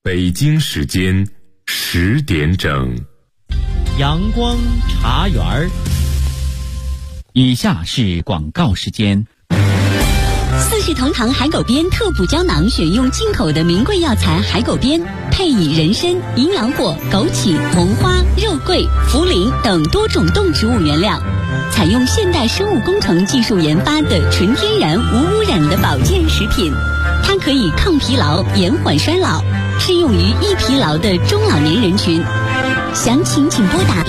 北京时间10点整， 阳光茶园儿。以下是广告时间。 四世同堂海狗鞭特补胶囊选用进口的名贵药材海狗鞭，配以人参、阴阳果、枸杞、红花、肉桂、茯苓等多种动植物原料，采用现代生物工程技术研发的纯天然无污染的保健食品。它可以抗疲劳、延缓衰老，适用于易疲劳的中老年人群。详情请拨打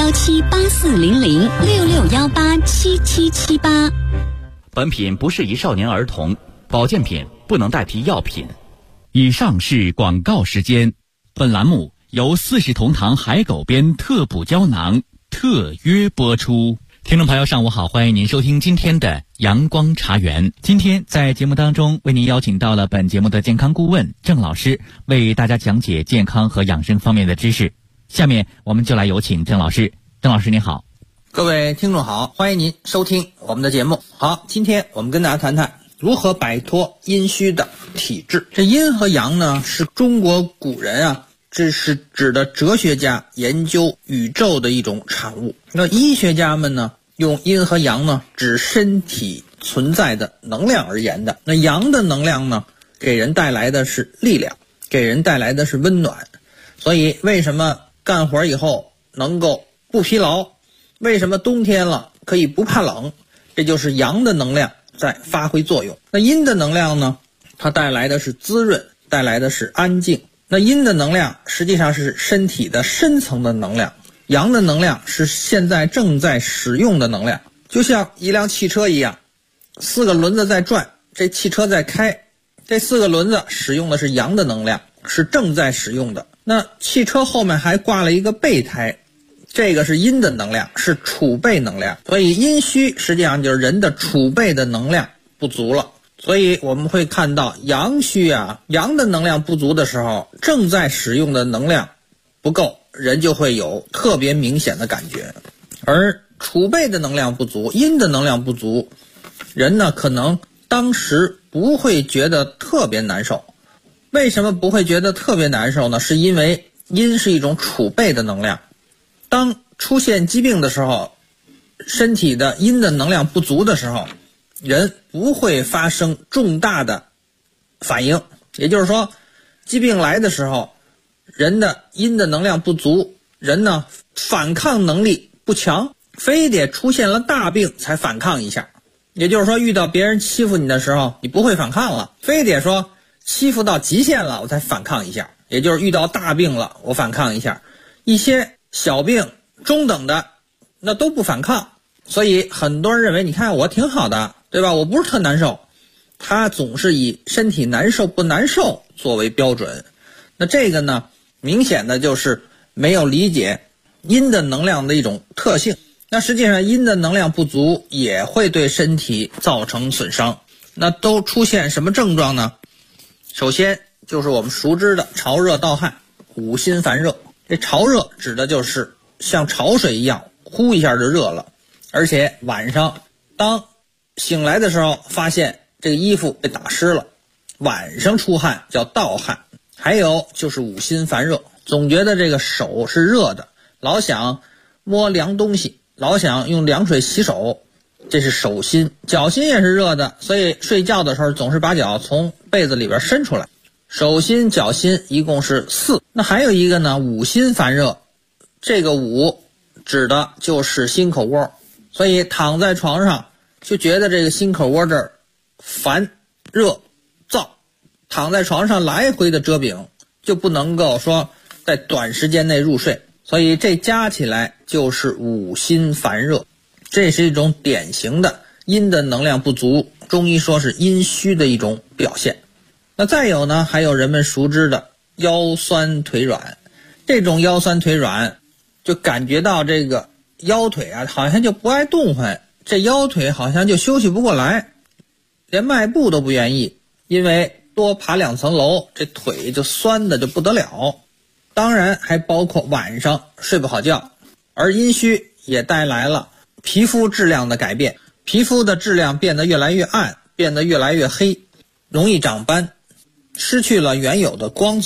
6617840066187778。 本品不适宜少年儿童，保健品不能代替药品。以上是广告时间。本栏目由四世同堂海狗鞭特补胶囊特约播出。听众朋友上午好，欢迎您收听今天的阳光茶园。今天在节目当中为您邀请到了本节目的健康顾问郑老师，为大家讲解健康和养生方面的知识。下面我们就来有请郑老师。郑老师您好。 各位听众好，欢迎您收听我们的节目。好，今天我们跟大家谈谈如何摆脱阴虚的体质。这阴和阳呢，是中国古人啊，这是指的哲学家研究宇宙的一种产物。那医学家们呢，用阴和阳呢，指身体存在的能量而言的。那阳的能量呢，给人带来的是力量，给人带来的是温暖。所以为什么干活以后能够不疲劳？为什么冬天了可以不怕冷？这就是阳的能量在发挥作用。那阴的能量呢，它带来的是滋润，带来的是安静。那阴的能量实际上是身体的深层的能量，阳的能量是现在正在使用的能量。就像一辆汽车一样，4个轮子在转，这汽车在开，这4个轮子使用的是阳的能量，是正在使用的。那汽车后面还挂了一个备胎，这个是阴的能量，是储备能量。所以阴虚实际上就是人的储备的能量不足了。所以我们会看到阳虚啊，阳的能量不足的时候，正在使用的能量不够，人就会有特别明显的感觉。而储备的能量不足，阴的能量不足，人呢可能当时不会觉得特别难受。为什么不会觉得特别难受呢？是因为阴是一种储备的能量。当出现疾病的时候，身体的阴的能量不足的时候，人不会发生重大的反应。也就是说，疾病来的时候，人的阴的能量不足，人呢反抗能力不强，非得出现了大病才反抗一下。也就是说，遇到别人欺负你的时候，你不会反抗了，非得说欺负到极限了我才反抗一下，也就是遇到大病了我反抗一下。一些小病中等的那都不反抗。所以很多人认为你看我挺好的，对吧，我不是特难受，他总是以身体难受不难受作为标准。那这个呢，明显的就是没有理解阴的能量的一种特性。那实际上阴的能量不足也会对身体造成损伤。那都出现什么症状呢？首先就是我们熟知的潮热盗汗、五心烦热。这潮热指的就是像潮水一样呼一下就热了，而且晚上当醒来的时候发现这个衣服被打湿了，晚上出汗叫盗汗。还有就是五心烦热，总觉得这个手是热的，老想摸凉东西，老想用凉水洗手，这是手心。脚心也是热的，所以睡觉的时候总是把脚从被子里边伸出来。手心脚心一共是4。那还有一个呢，五心烦热，这个五指的就是心口窝，所以躺在床上就觉得这个心口窝这儿烦热燥，躺在床上来回的折饼，就不能够说在短时间内入睡，所以这加起来就是五心烦热。这是一种典型的阴的能量不足，中医说是阴虚的一种表现。那再有呢，还有人们熟知的腰酸腿软。这种腰酸腿软就感觉到这个腰腿啊好像就不爱动弹，这腰腿好像就休息不过来，连迈步都不愿意，因为多爬2层楼，这腿就酸的就不得了。当然还包括晚上睡不好觉。而阴虚也带来了皮肤质量的改变，皮肤的质量变得越来越暗，变得越来越黑，容易长斑，失去了原有的光泽。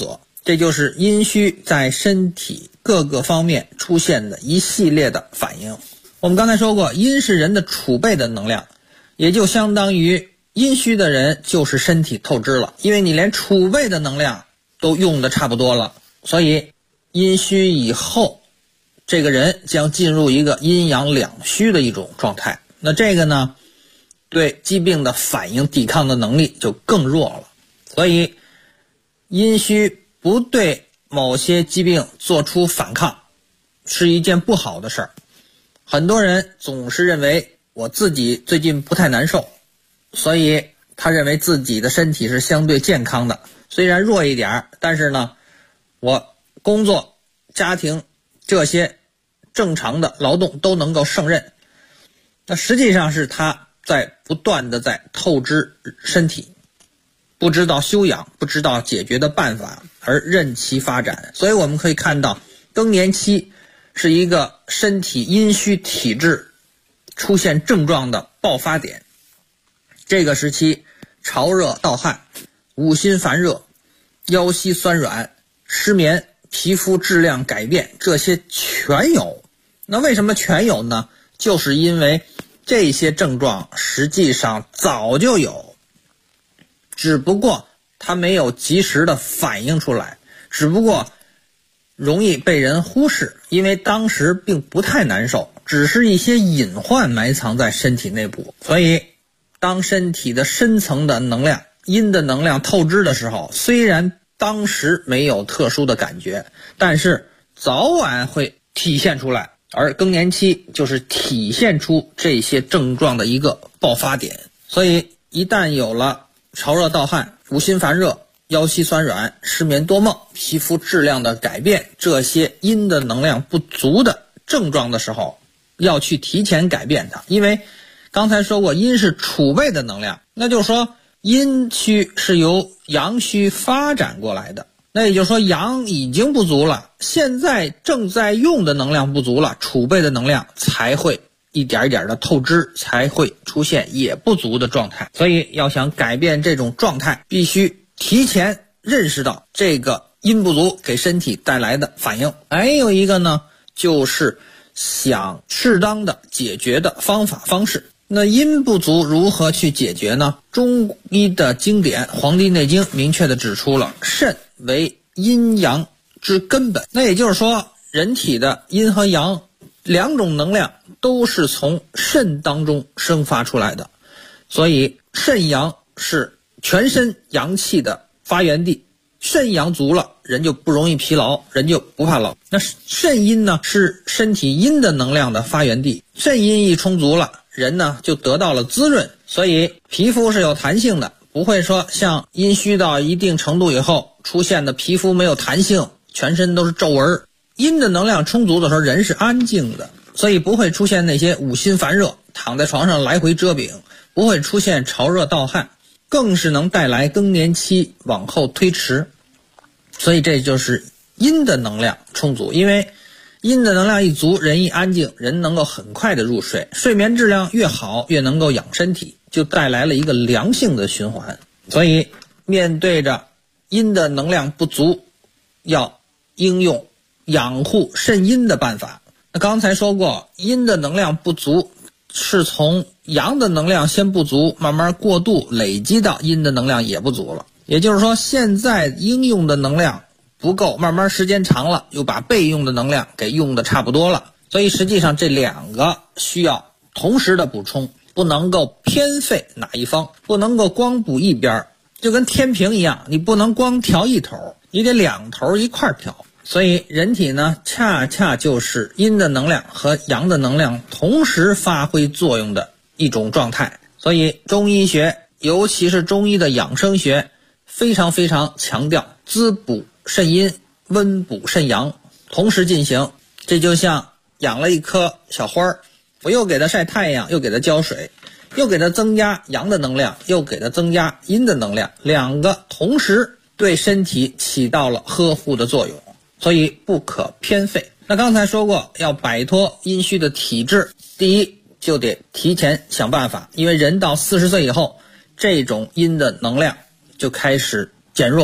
这就是阴虚在身体各个方面出现的一系列的反应。我们刚才说过，阴是人的储备的能量，也就相当于阴虚的人就是身体透支了，因为你连储备的能量都用的差不多了，所以阴虚以后这个人将进入一个阴阳两虚的一种状态。那这个呢，对疾病的反应抵抗的能力就更弱了。所以阴虚不对某些疾病做出反抗是一件不好的事儿。很多人总是认为我自己最近不太难受，所以他认为自己的身体是相对健康的，虽然弱一点，但是呢我工作家庭这些正常的劳动都能够胜任。那实际上是他在不断的在透支身体，不知道修养，不知道解决的办法，而任其发展。所以我们可以看到，更年期是一个身体阴虚体质出现症状的爆发点。这个时期潮热盗汗、五心烦热、腰膝酸软、失眠、皮肤质量改变，这些全有。那为什么全有呢？就是因为这些症状实际上早就有，只不过它没有及时的反映出来，只不过容易被人忽视，因为当时并不太难受，只是一些隐患埋藏在身体内部。所以当身体的深层的能量，阴的能量透支的时候，虽然当时没有特殊的感觉，但是早晚会体现出来，而更年期就是体现出这些症状的一个爆发点。所以一旦有了潮热盗汗、五心烦热、腰膝酸软、失眠多梦、皮肤质量的改变，这些阴的能量不足的症状的时候，要去提前改变它。因为刚才说过，阴是储备的能量，那就是说阴虚是由阳虚发展过来的，那也就是说阳已经不足了，现在正在用的能量不足了，储备的能量才会一点一点的透支，才会出现也不足的状态。所以要想改变这种状态，必须提前认识到这个阴不足给身体带来的反应。还有一个呢，就是想适当的解决的方法方式。那阴不足如何去解决呢？中医的经典《黄帝内经》明确的指出了，肾为阴阳之根本。那也就是说，人体的阴和阳两种能量都是从肾当中生发出来的，所以肾阳是全身阳气的发源地。肾阳足了，人就不容易疲劳，人就不怕老。那肾阴呢，是身体阴的能量的发源地。肾阴一充足了，人呢就得到了滋润，所以皮肤是有弹性的，不会说像阴虚到一定程度以后出现的皮肤没有弹性，全身都是皱纹。阴的能量充足的时候，人是安静的，所以不会出现那些五心烦热，躺在床上来回遮饼，不会出现潮热盗汗，更是能带来更年期往后推迟。所以这就是阴的能量充足，因为阴的能量一足，人一安静，人能够很快的入睡，睡眠质量越好，越能够养身体，就带来了一个良性的循环。所以面对着阴的能量不足，要应用养护肾阴的办法。那刚才说过，阴的能量不足是从阳的能量先不足，慢慢过度累积到阴的能量也不足了。也就是说，现在应用的能量不够，慢慢时间长了，又把备用的能量给用的差不多了。所以实际上这两个需要同时的补充，不能够偏废哪一方，不能够光补一边，就跟天平一样，你不能光调一头，你得两头一块调。所以人体呢，恰恰就是阴的能量和阳的能量同时发挥作用的一种状态。所以中医学，尤其是中医的养生学，非常非常强调滋补肾阴、温补肾阳同时进行。这就像养了一棵小花，我又给它晒太阳，又给它浇水，又给它增加阳的能量，又给它增加阴的能量，两个同时对身体起到了呵护的作用，所以不可偏废。那刚才说过，要摆脱阴虚的体质，第一就得提前想办法，因为人到40岁以后，这种阴的能量就开始减弱了，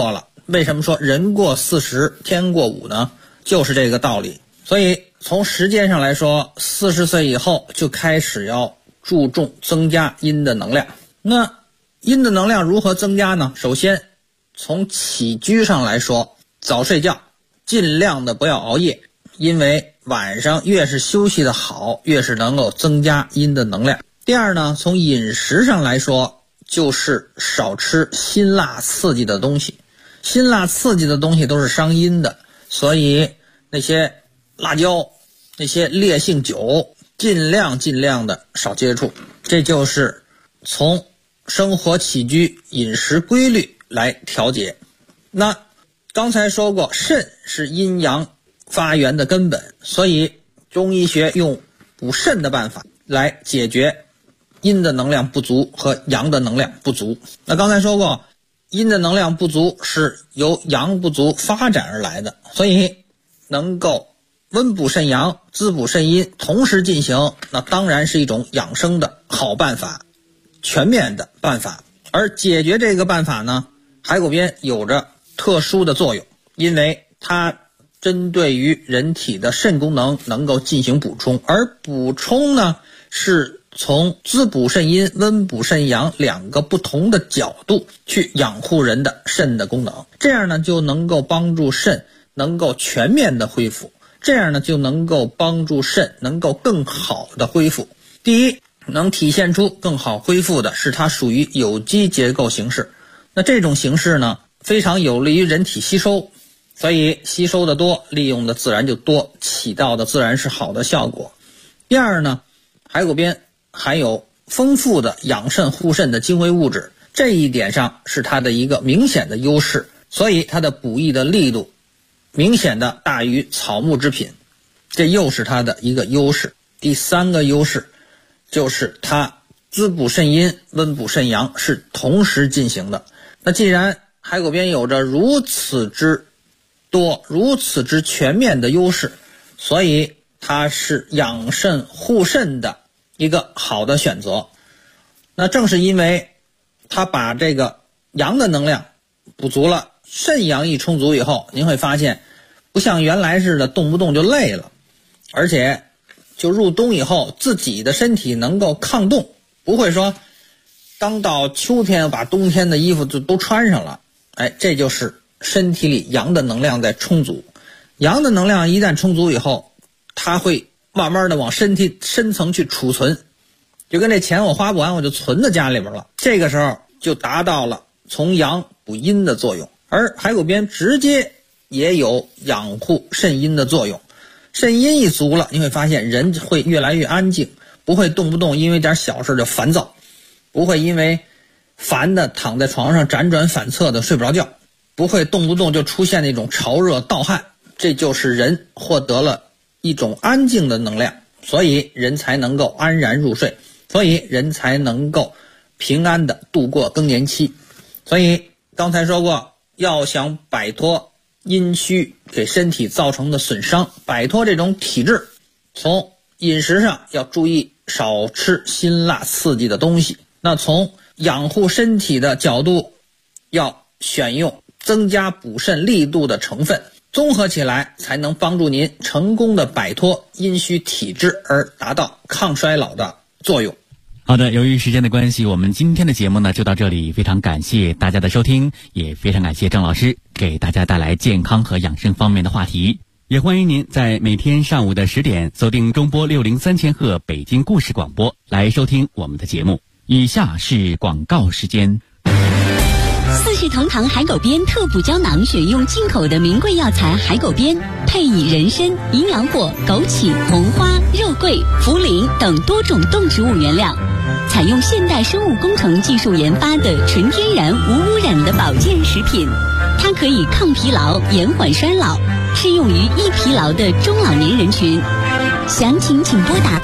为什么说人过40天过5呢？就是这个道理。所以从时间上来说，40岁以后就开始要注重增加阴的能量。那阴的能量如何增加呢？首先从起居上来说，早睡觉，尽量的不要熬夜，因为晚上越是休息的好，越是能够增加阴的能量。第二呢，从饮食上来说，就是少吃辛辣刺激的东西。辛辣刺激的东西都是伤阴的，所以那些辣椒，那些烈性酒，尽量的少接触。这就是从生活起居饮食规律来调节。那刚才说过，肾是阴阳发源的根本，所以中医学用补肾的办法来解决阴的能量不足和阳的能量不足。那刚才说过，阴的能量不足是由阳不足发展而来的，所以能够温补肾阳，滋补肾阴同时进行，那当然是一种养生的好办法，全面的办法。而解决这个办法呢，海狗鞭有着特殊的作用，因为它针对于人体的肾功能能够进行补充，而补充呢是从滋补肾阴、温补肾阳两个不同的角度去养护人的肾的功能，这样呢就能够帮助肾能够全面的恢复，这样呢就能够帮助肾能够更好的恢复。第一，能体现出更好恢复的是它属于有机结构形式，那这种形式呢非常有利于人体吸收，所以吸收的多，利用的自然就多，起到的自然是好的效果。第二呢，海狗鞭含有丰富的养肾护肾的精微物质，这一点上是它的一个明显的优势，所以它的补益的力度明显的大于草木之品，这又是它的一个优势。第三个优势就是它滋补肾阴、温补肾阳是同时进行的。那既然海狗鞭有着如此之多、如此之全面的优势，所以它是养肾护肾的一个好的选择。那正是因为它把这个阳的能量补足了，肾阳一充足以后，您会发现不像原来似的动不动就累了，而且就入冬以后自己的身体能够抗冻，不会说刚到秋天把冬天的衣服就都穿上了。这就是身体里阳的能量在充足。阳的能量一旦充足以后，它会慢慢的往身体深层去储存，就跟这钱我花不完我就存在家里边了，这个时候就达到了从阳补阴的作用。而海狗鞭直接也有养护肾阴的作用，肾阴一足了，你会发现人会越来越安静，不会动不动因为点小事就烦躁，不会因为烦的躺在床上辗转反侧的睡不着觉，不会动不动就出现那种潮热盗汗，这就是人获得了一种安静的能量，所以人才能够安然入睡，所以人才能够平安的度过更年期。所以刚才说过，要想摆脱阴虚给身体造成的损伤，摆脱这种体质，从饮食上要注意少吃辛辣刺激的东西，那从养护身体的角度要选用增加补肾力度的成分，综合起来才能帮助您成功的摆脱阴虚体质，而达到抗衰老的作用。 好的，由于时间的关系，我们今天的节目呢就到这里，非常感谢大家的收听，也非常感谢郑老师给大家带来健康和养生方面的话题。也欢迎您在每天上午的10点锁定中波603千赫北京故事广播来收听我们的节目。以下是广告时间。 四世同堂海狗鞭特补胶囊选用进口的名贵药材海狗鞭，配以人参、阴阳果、枸杞、红花、肉桂、茯苓等多种动植物原料，采用现代生物工程技术研发的纯天然无污染的保健食品。它可以抗疲劳、延缓衰老，适用于易疲劳的中老年人群。详情请拨打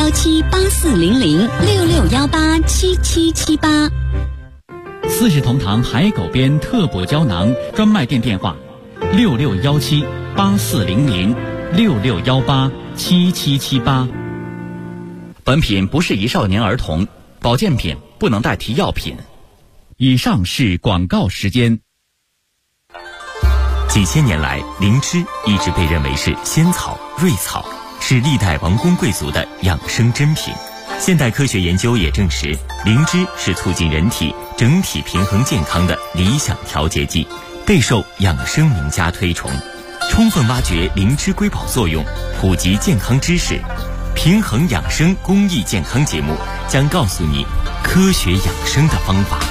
6617840066187778。 四世同堂海狗鞭特补胶囊专卖店电话：6617840066187778。本品不适宜少年儿童，保健品不能代替药品。以上是广告时间。 几千年来，灵芝一直被认为是仙草、瑞草，是历代王公贵族的养生珍品。现代科学研究也证实，灵芝是促进人体整体平衡健康的理想调节剂，备受养生名家推崇。充分挖掘灵芝瑰宝作用，普及健康知识，平衡养生公益健康节目将告诉你科学养生的方法。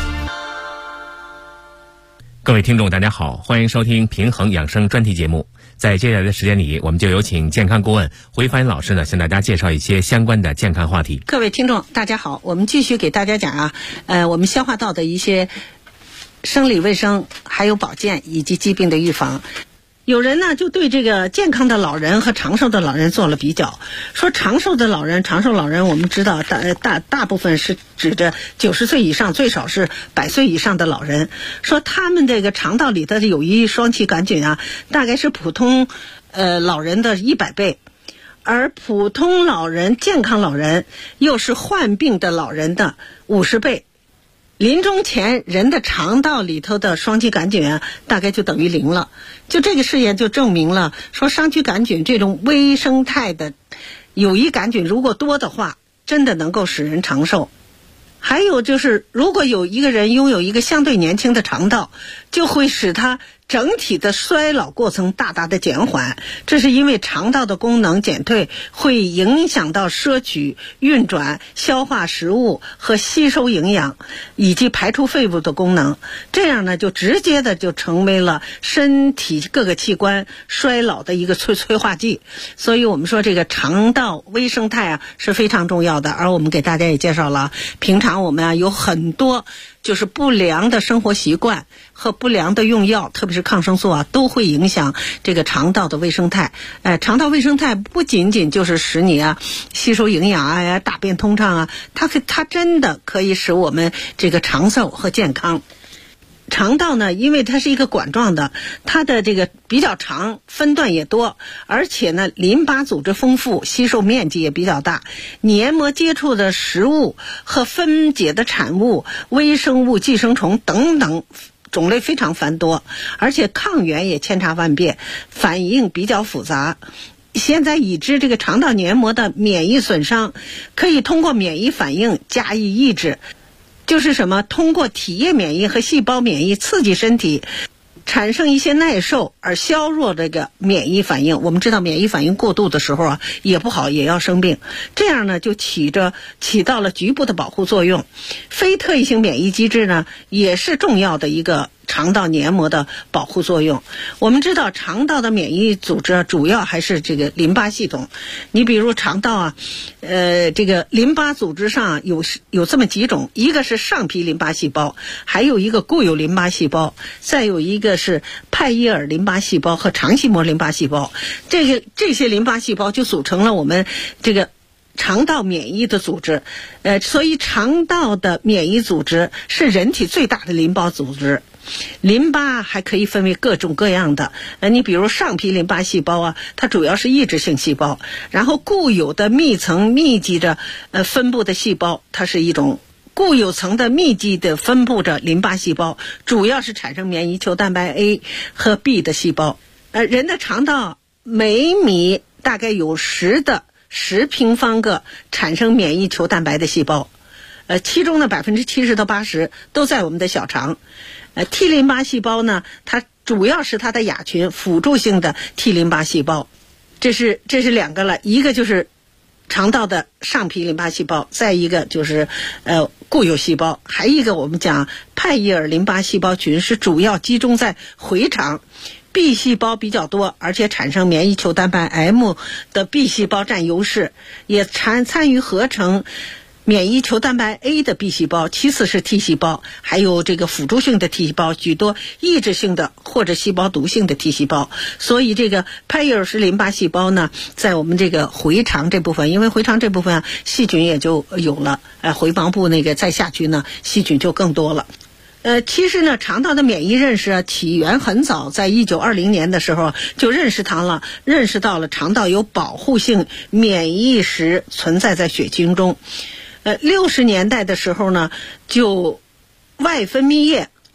各位听众大家好，欢迎收听平衡养生专题节目。在接下来的时间里，我们就有请健康顾问回帆老师呢，向大家介绍一些相关的健康话题。 各位听众大家好，我们继续给大家讲我们消化道的一些生理卫生，还有保健以及疾病的预防。有人呢就对这个健康的老人和长寿的老人做了比较，说长寿老人我们知道大部分是指着90岁以上，最少是100岁以上的老人，说他们这个肠道里的有益双歧杆菌大概是普通老人的100倍，而普通老人健康老人又是患病的老人的50倍。临终前人的肠道里头的双歧杆菌大概就等于0了。就这个试验就证明了，说双歧杆菌这种微生态的有益杆菌如果多的话，真的能够使人长寿。还有就是，如果有一个人拥有一个相对年轻的肠道，就会使他整体的衰老过程大大的减缓。这是因为肠道的功能减退会影响到摄取、运转、消化食物和吸收营养，以及排出废物的功能。这样呢，就直接的就成为了身体各个器官衰老的一个催化剂。所以我们说这个肠道微生态是非常重要的。而我们给大家也介绍了，平常我们有很多就是不良的生活习惯和不良的用药，特别是抗生素都会影响这个肠道的微生态。肠道微生态不仅仅就是使你吸收营养大便通畅它真的可以使我们这个长寿和健康。肠道呢，因为它是一个管状的，它的这个比较长，分段也多，而且呢，淋巴组织丰富，吸收面积也比较大，黏膜接触的食物和分解的产物、微生物、寄生虫等等种类非常繁多，而且抗原也千差万别，反应比较复杂。现在已知这个肠道黏膜的免疫损伤可以通过免疫反应加以抑制，就是什么？通过体液免疫和细胞免疫刺激身体产生一些耐受，而削弱这个免疫反应。我们知道免疫反应过度的时候也不好，也要生病。这样呢，就起到了局部的保护作用。非特异性免疫机制呢，也是重要的一个肠道黏膜的保护作用。我们知道肠道的免疫组织主要还是这个淋巴系统。你比如肠道这个淋巴组织上有这么几种，一个是上皮淋巴细胞，还有一个固有淋巴细胞，再有一个是派叶尔淋巴细胞和肠系膜淋巴细胞。这些淋巴细胞就组成了我们这个肠道免疫的组织。所以肠道的免疫组织是人体最大的淋巴组织。淋巴还可以分为各种各样的，你比如上皮淋巴细胞它主要是抑制性细胞，然后固有的密层密集着分布的细胞，它是一种固有层的密集的分布着淋巴细胞，主要是产生免疫球蛋白 A 和 B 的细胞。人的肠道每米大概有10平方个产生免疫球蛋白的细胞，其中的70%到80%都在我们的小肠。T 淋巴细胞呢，它主要是它的亚群辅助性的 T 淋巴细胞。这是2个了，一个就是肠道的上皮淋巴细胞，再一个就是固有细胞，还一个我们讲派叶尔淋巴细胞群是主要集中在回肠。B 细胞比较多，而且产生免疫球蛋白 M 的 B 细胞占优势，也参与合成免疫球蛋白 A 的 B 细胞，其次是 T 细胞，还有这个辅助性的 T 细胞，许多抑制性的或者细胞毒性的 T 细胞。所以这个派叶尔氏淋巴细胞呢，在我们这个回肠这部分，因为回肠这部分细菌也就有了，回盲部那个再下去呢，细菌就更多了。其实呢，肠道的免疫认识起源很早，在1920年的时候就认识到了肠道有保护性免疫石存在在血清中。60年代的时候呢，就外分泌液和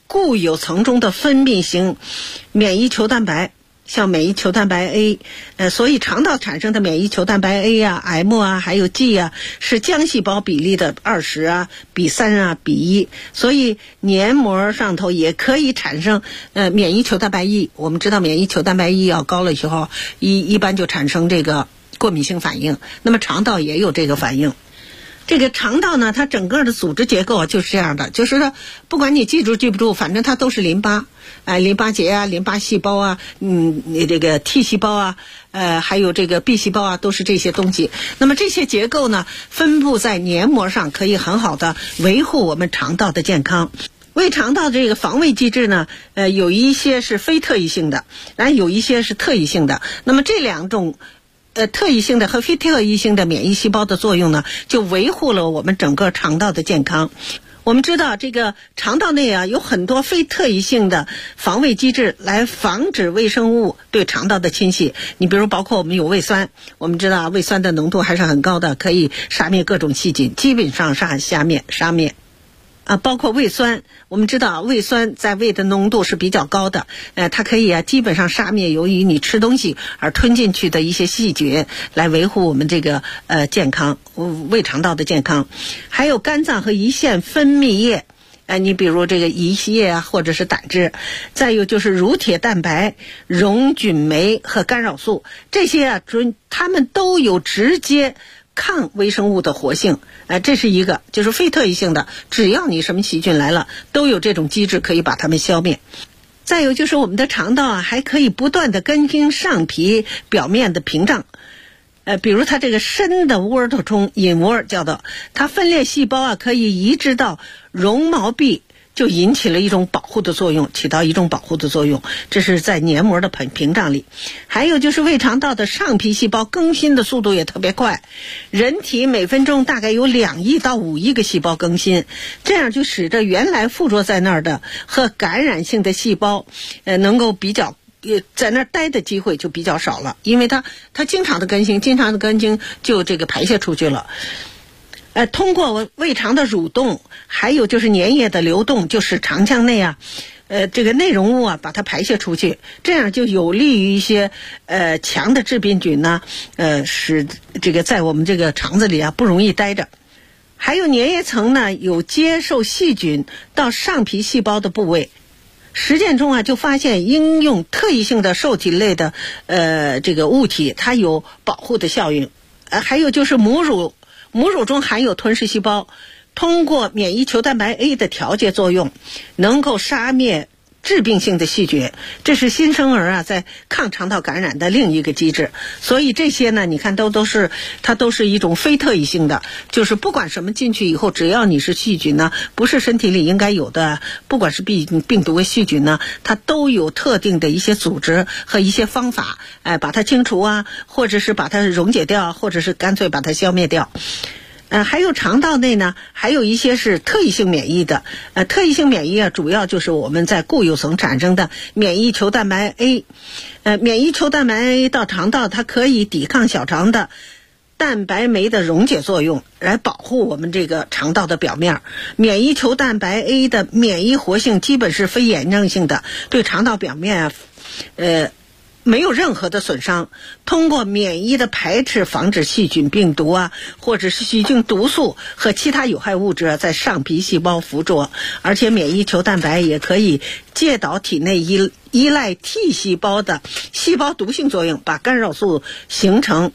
固有层中的分泌型免疫球蛋白，像免疫球蛋白 A， 所以肠道产生的免疫球蛋白 A 啊、M 啊，还有 G 啊，是浆细胞比例的20啊、比3啊、比1，所以黏膜上头也可以产生免疫球蛋白 E。我们知道免疫球蛋白 E 要高了以后，一般就产生这个过敏性反应，那么肠道也有这个反应。这个肠道呢，它整个的组织结构就是这样的，就是说不管你记住记不住，反正它都是淋巴，淋巴结啊、淋巴细胞啊，这个 T 细胞啊，还有这个 B 细胞啊，都是这些东西。那么这些结构呢，分布在黏膜上，可以很好的维护我们肠道的健康。胃肠道这个防卫机制呢，有一些是非特异性的，然后有一些是特异性的。那么这两种特异性的和非特异性的免疫细胞的作用呢，就维护了我们整个肠道的健康。我们知道这个肠道内啊，有很多非特异性的防卫机制来防止微生物对肠道的侵袭。你比如包括我们有胃酸，我们知道胃酸的浓度还是很高的，可以杀灭各种细菌，基本上是杀灭。包括胃酸，我们知道胃酸在胃的浓度是比较高的，它可以基本上杀灭由于你吃东西而吞进去的一些细菌，来维护我们这个健康，胃肠道的健康。还有肝脏和胰腺分泌液，你比如这个胰液啊，或者是胆汁，再有就是乳铁蛋白、溶菌酶和干扰素，这些它们都有直接抗微生物的活性，这是一个就是非特异性的，只要你什么细菌来了，都有这种机制可以把它们消灭。再有就是我们的肠道啊，还可以不断的更新上皮表面的屏障，比如它这个深的窝头中隐窝叫做，它分裂细胞啊可以移植到绒毛壁，就引起了一种保护的作用，起到一种保护的作用，这是在黏膜的屏障里。还有就是胃肠道的上皮细胞更新的速度也特别快，人体每分钟大概有2亿到5亿个细胞更新，这样就使得原来附着在那儿的和感染性的细胞能够比较在那儿待的机会就比较少了，因为它经常的更新就这个排泄出去了。通过胃肠的蠕动，还有就是粘液的流动，就是肠腔内啊，这个内容物啊，把它排泄出去，这样就有利于一些强的致病菌呢，使这个在我们这个肠子里啊不容易待着。还有粘液层呢，有接受细菌到上皮细胞的部位。实践中啊，就发现应用特异性的受体类的这个物体，它有保护的效应。还有就是母乳中含有吞噬细胞，通过免疫球蛋白 A 的调节作用，能够杀灭致病性的细菌，这是新生儿啊在抗肠道感染的另一个机制。所以这些呢，你看它都是一种非特异性的，就是不管什么进去以后，只要你是细菌呢，不是身体里应该有的，不管是病毒和细菌呢，它都有特定的一些组织和一些方法，把它清除啊，或者是把它溶解掉，或者是干脆把它消灭掉。还有肠道内呢，还有一些是特异性免疫的。特异性免疫啊，主要就是我们在固有层产生的免疫球蛋白 A。免疫球蛋白 A 到肠道，它可以抵抗小肠的蛋白酶的溶解作用，来保护我们这个肠道的表面。免疫球蛋白 A 的免疫活性基本是非炎症性的，对肠道表面没有任何的损伤，通过免疫的排斥防止细菌、病毒啊，或者是细菌毒素和其他有害物质在上皮细胞附着。而且免疫球蛋白也可以介导体内依赖 T 细胞的细胞毒性作用，把干扰素形成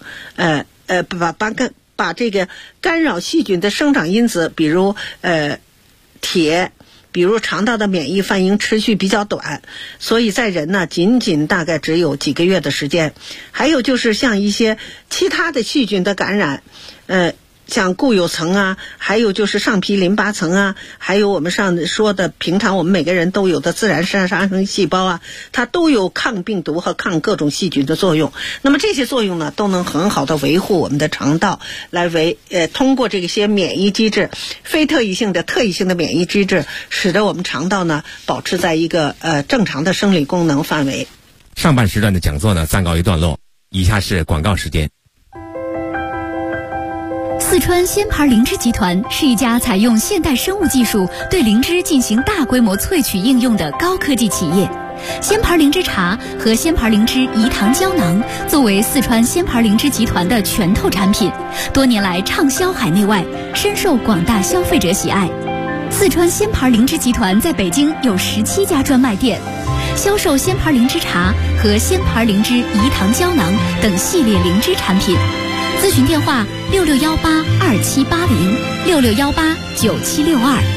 把这个干扰细菌的生长因子，比如铁，比如肠道的免疫反应持续比较短，所以在人呢仅大概只有几个月的时间。还有就是像一些其他的细菌的感染，像固有层啊，还有就是上皮淋巴层啊，还有我们上说的平常我们每个人都有的自然杀生细胞啊，它都有抗病毒和抗各种细菌的作用。那么这些作用呢，都能很好的维护我们的肠道，来通过这些免疫机制，非特异性的、特异性的免疫机制，使得我们肠道呢保持在一个正常的生理功能范围。 上半时段的讲座呢暂告一段落，以下是广告时间。 四川鲜牌灵芝集团是一家采用现代生物技术对灵芝进行大规模萃取应用的高科技企业。鲜牌灵芝茶和鲜牌灵芝饴糖胶囊作为四川鲜牌灵芝集团的拳头产品，多年来畅销海内外，深受广大消费者喜爱。四川鲜牌灵芝集团在北京有17家专卖店，销售鲜牌灵芝茶和鲜牌灵芝饴糖胶囊等系列灵芝产品。咨询电话66182780，66189762。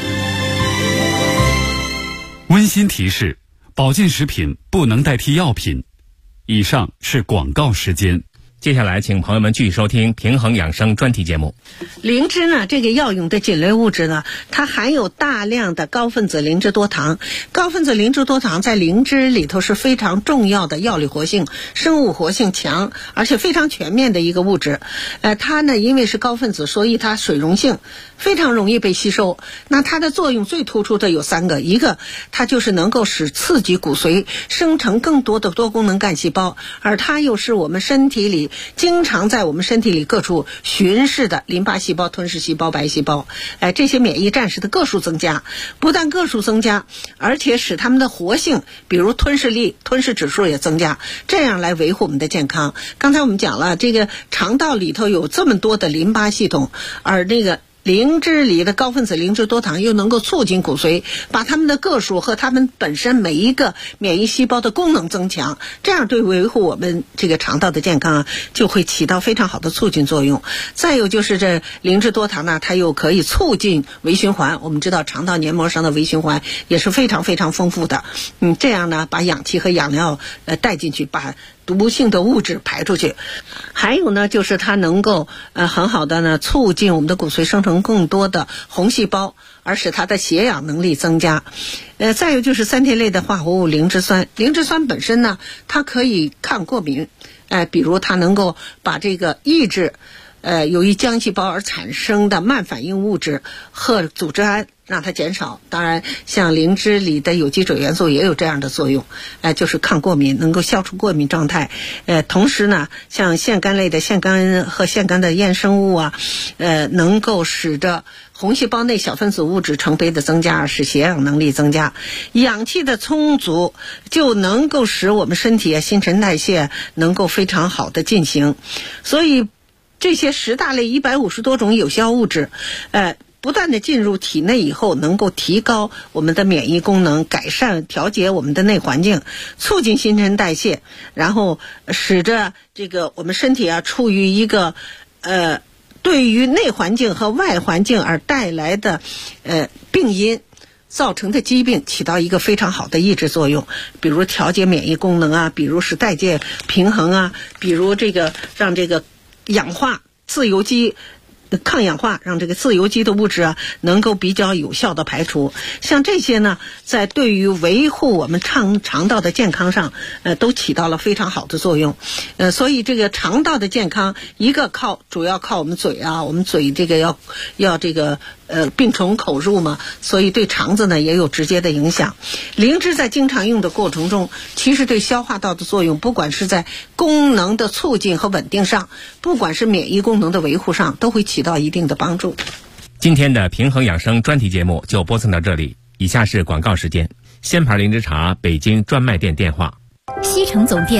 温馨提示：保健食品不能代替药品。以上是广告时间。 接下来请朋友们继续收听平衡养生专题节目。 灵芝呢，这个药用的菌类物质呢，它含有大量的高分子灵芝多糖。高分子灵芝多糖在灵芝里头是非常重要的药理活性、生物活性强，而且非常全面的一个物质。它呢，因为是高分子，所以它水溶性，非常容易被吸收。那它的作用最突出的有3个，一个它就是能够刺激骨髓生成更多的多功能干细胞，而它又是我们身体里经常在我们身体里各处巡视的淋巴细胞、吞噬细胞、白细胞，这些免疫战士的个数增加，不但个数增加，而且使它们的活性，比如吞噬力、吞噬指数也增加，这样来维护我们的健康。刚才我们讲了，这个肠道里头有这么多的淋巴系统，而那个灵芝里的高分子灵芝多糖又能够促进骨髓，把它们的个数和它们本身每一个免疫细胞的功能增强，这样对维护我们这个肠道的健康就会起到非常好的促进作用。再有就是这灵芝多糖呢，它又可以促进微循环。我们知道肠道黏膜上的微循环也是非常非常丰富的，这样呢把氧气和养料带进去，把毒性的物质排出去。还有呢，就是它能够很好的呢促进我们的骨髓生成更多的红细胞，而使它的血氧能力增加。再有就是3萜类的化合物灵芝酸。灵芝酸本身呢，它可以抗过敏，比如它能够把这个抑制由于浆细胞而产生的慢反应物质和组织胺，让它减少。当然像灵芝里的有机水元素也有这样的作用，就是抗过敏，能够消除过敏状态。同时呢，像腺苷类的腺苷和腺苷的衍生物啊，能够使得红细胞内小分子物质成倍的增加，使血氧能力增加。氧气的充足就能够使我们身体新陈代谢能够非常好的进行。所以这些10大类150多种有效物质，不断的进入体内以后，能够提高我们的免疫功能，改善调节我们的内环境，促进新陈代谢，然后使得这个我们身体处于一个对于内环境和外环境而带来的病因造成的疾病起到一个非常好的抑制作用，比如调节免疫功能啊，比如使代谢平衡啊，比如这个让这个氧化自由基抗氧化，让这个自由基的物质能够比较有效的排除。像这些呢，在对于维护我们肠道的健康上都起到了非常好的作用。所以这个肠道的健康，一个主要靠我们嘴啊，我们嘴这个要这个病从口入嘛，所以对肠子呢也有直接的影响。灵芝在经常用的过程中，其实对消化道的作用，不管是在功能的促进和稳定上，不管是免疫功能的维护上，都会起到一定的帮助。 今天的平衡养生专题节目就播送到这里，以下是广告时间。鲜牌灵芝茶北京专卖店电话： 西城总店